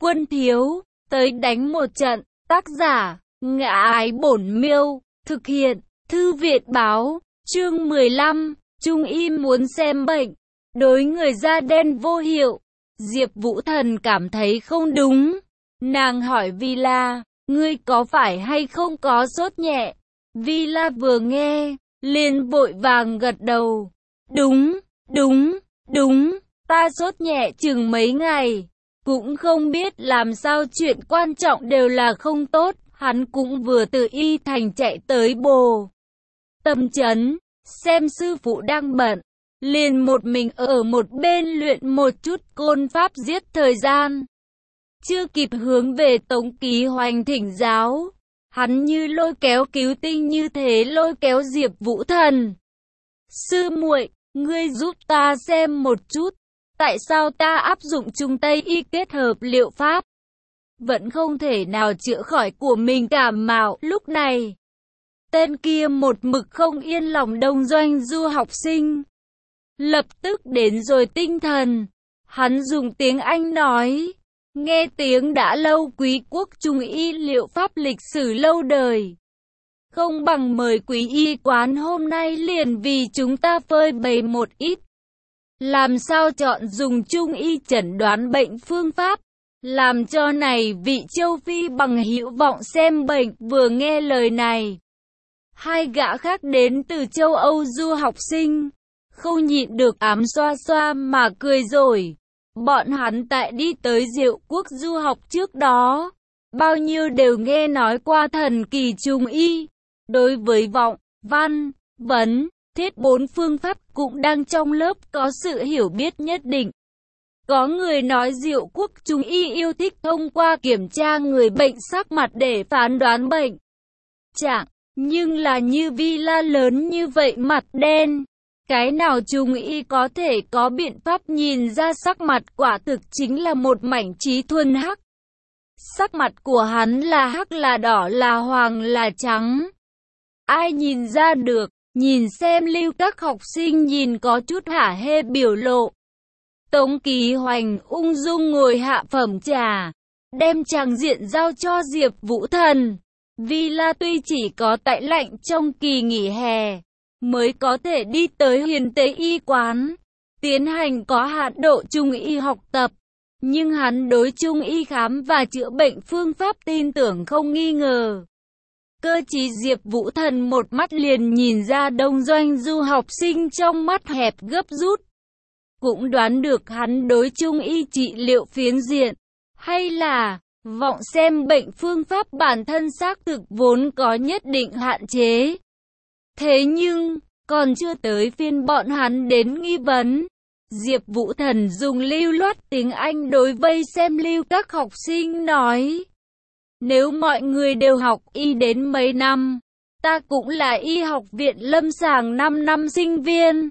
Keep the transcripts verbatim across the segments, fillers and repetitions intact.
Quân thiếu, tới đánh một trận. Tác giả, Ngã Ái Bổn Miêu. Thực hiện, Thư viện báo. Chương mười lăm, Trung y muốn xem bệnh. Đối người da đen vô hiệu, Diệp Vũ Thần cảm thấy không đúng. Nàng hỏi Villa, ngươi có phải hay không có sốt nhẹ? Villa vừa nghe, liền vội vàng gật đầu. Đúng, đúng, đúng, ta sốt nhẹ chừng mấy ngày. Cũng không biết làm sao chuyện quan trọng đều là không tốt. Hắn cũng vừa từ Y Thành chạy tới Bồ Tâm Trấn, xem sư phụ đang bận, liền một mình ở một bên luyện một chút côn pháp giết thời gian. Chưa kịp hướng về Tống Ký Hoành thỉnh giáo, hắn như lôi kéo cứu tinh như thế lôi kéo Diệp Vũ Thần. Sư muội, ngươi giúp ta xem một chút, tại sao ta áp dụng Trung Tây y kết hợp liệu pháp, vẫn không thể nào chữa khỏi của mình cảm mạo. Lúc này, tên kia một mực không yên lòng Đông Doanh du học sinh, lập tức đến rồi tinh thần. Hắn dùng tiếng Anh nói, nghe tiếng đã lâu quý quốc Trung y liệu pháp lịch sử lâu đời. Không bằng mời quý y quán hôm nay liền vì chúng ta phơi bày một ít. Làm sao chọn dùng Trung y chẩn đoán bệnh phương pháp, làm cho này vị châu Phi bằng hữu vọng xem bệnh. Vừa nghe lời này, hai gã khác đến từ châu Âu du học sinh, không nhịn được ám xoa xoa mà cười rồi. Bọn hắn tại đi tới Diệu Quốc du học trước đó, bao nhiêu đều nghe nói qua thần kỳ Trung y. Đối với vọng, văn, vấn, thiết bốn phương pháp cũng đang trong lớp có sự hiểu biết nhất định. Có người nói Diệu Quốc Trung y yêu thích thông qua kiểm tra người bệnh sắc mặt để phán đoán bệnh trạng, nhưng là như Villa lớn như vậy mặt đen, cái nào Trung y có thể có biện pháp nhìn ra sắc mặt? Quả thực chính là một mảnh trí thuần hắc. Sắc mặt của hắn là hắc là đỏ là hoàng là trắng, ai nhìn ra được? Nhìn xem lưu các học sinh nhìn có chút hả hê biểu lộ. Tống Ký Hoành ung dung ngồi hạ phẩm trà, đem tràng diện giao cho Diệp Vũ Thần. Villa tuy chỉ có tại lạnh trong kỳ nghỉ hè mới có thể đi tới Huyền Tế y quán, tiến hành có hạn độ Trung y học tập, nhưng hắn đối Trung y khám và chữa bệnh phương pháp tin tưởng không nghi ngờ. Cơ trí Diệp Vũ Thần một mắt liền nhìn ra Đông Doanh du học sinh trong mắt hẹp gấp rút, cũng đoán được hắn đối Trung y trị liệu phiến diện, hay là vọng xem bệnh phương pháp bản thân xác thực vốn có nhất định hạn chế. Thế nhưng, còn chưa tới phiên bọn hắn đến nghi vấn, Diệp Vũ Thần dùng lưu loát tiếng Anh đối vây xem lưu các học sinh nói. Nếu mọi người đều học y đến mấy năm, ta cũng là y học viện lâm sàng năm năm sinh viên.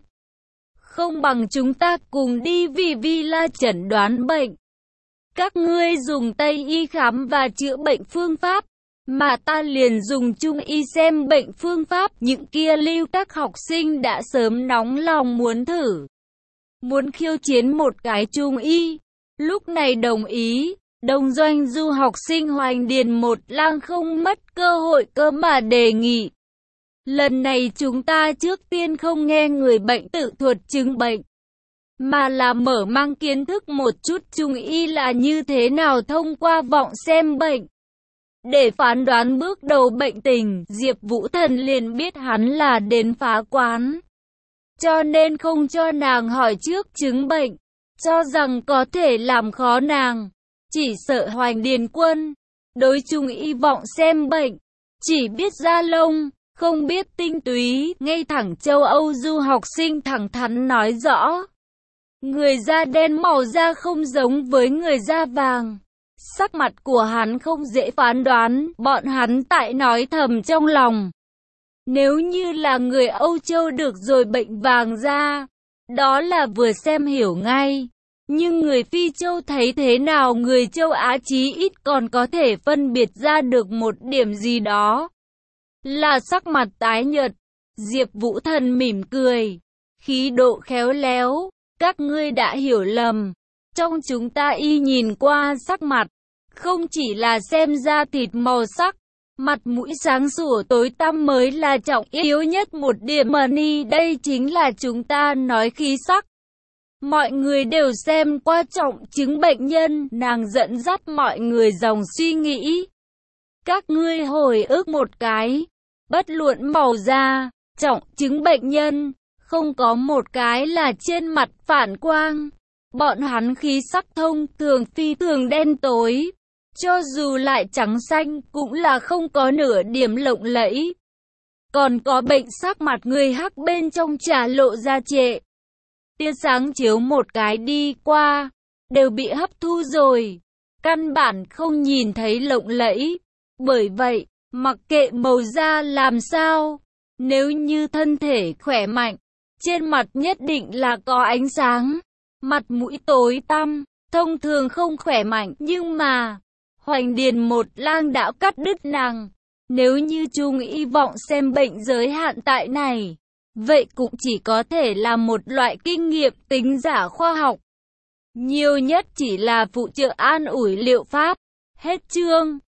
Không bằng chúng ta cùng đi vì Villa chẩn đoán bệnh. Các ngươi dùng Tây y khám và chữa bệnh phương pháp, mà ta liền dùng Trung y xem bệnh phương pháp. Những kia lưu các học sinh đã sớm nóng lòng muốn thử, muốn khiêu chiến một cái Trung y, lúc này đồng ý. Đông Doanh du học sinh Hoành Điền một lang không mất cơ hội cơ mà đề nghị. Lần này chúng ta trước tiên không nghe người bệnh tự thuật chứng bệnh, mà là mở mang kiến thức một chút Trung y là như thế nào thông qua vọng xem bệnh, để phán đoán bước đầu bệnh tình. Diệp Vũ Thần liền biết hắn là đến phá quán, cho nên không cho nàng hỏi trước chứng bệnh, cho rằng có thể làm khó nàng. Chỉ sợ Hoành Điền Quân đối Trung y vọng xem bệnh chỉ biết da lông, không biết tinh túy. Ngay thẳng châu Âu du học sinh thẳng thắn nói rõ, người da đen màu da không giống với người da vàng, sắc mặt của hắn không dễ phán đoán. Bọn hắn tại nói thầm trong lòng, nếu như là người Âu Châu được rồi bệnh vàng da, đó là vừa xem hiểu ngay. Nhưng người Phi Châu thấy thế nào? Người châu Á chí ít còn có thể phân biệt ra được một điểm gì đó, là sắc mặt tái nhợt. Diệp Vũ Thần mỉm cười, khí độ khéo léo, các ngươi đã hiểu lầm. Trong chúng ta y nhìn qua sắc mặt, không chỉ là xem da thịt màu sắc, mặt mũi sáng sủa tối tăm mới là trọng yếu nhất một điểm money, đây chính là chúng ta nói khí sắc. Mọi người đều xem qua trọng chứng bệnh nhân, nàng dẫn dắt mọi người dòng suy nghĩ. Các ngươi hồi ức một cái, bất luận màu da, trọng chứng bệnh nhân, không có một cái là trên mặt phản quang. Bọn hắn khí sắc thông thường phi thường đen tối, cho dù lại trắng xanh cũng là không có nửa điểm lộng lẫy. Còn có bệnh sắc mặt người hắc bên trong trà lộ ra trệ. Tia sáng chiếu một cái đi qua, đều bị hấp thu rồi, căn bản không nhìn thấy lộng lẫy. Bởi vậy, mặc kệ màu da làm sao, nếu như thân thể khỏe mạnh, trên mặt nhất định là có ánh sáng. Mặt mũi tối tăm, thông thường không khỏe mạnh, nhưng mà Hoành Điền một lang đã cắt đứt nàng. Nếu như Trung y vọng xem bệnh giới hạn tại này, vậy cũng chỉ có thể là một loại kinh nghiệm tính giả khoa học. Nhiều nhất chỉ là phụ trợ an ủi liệu pháp. Hết chương.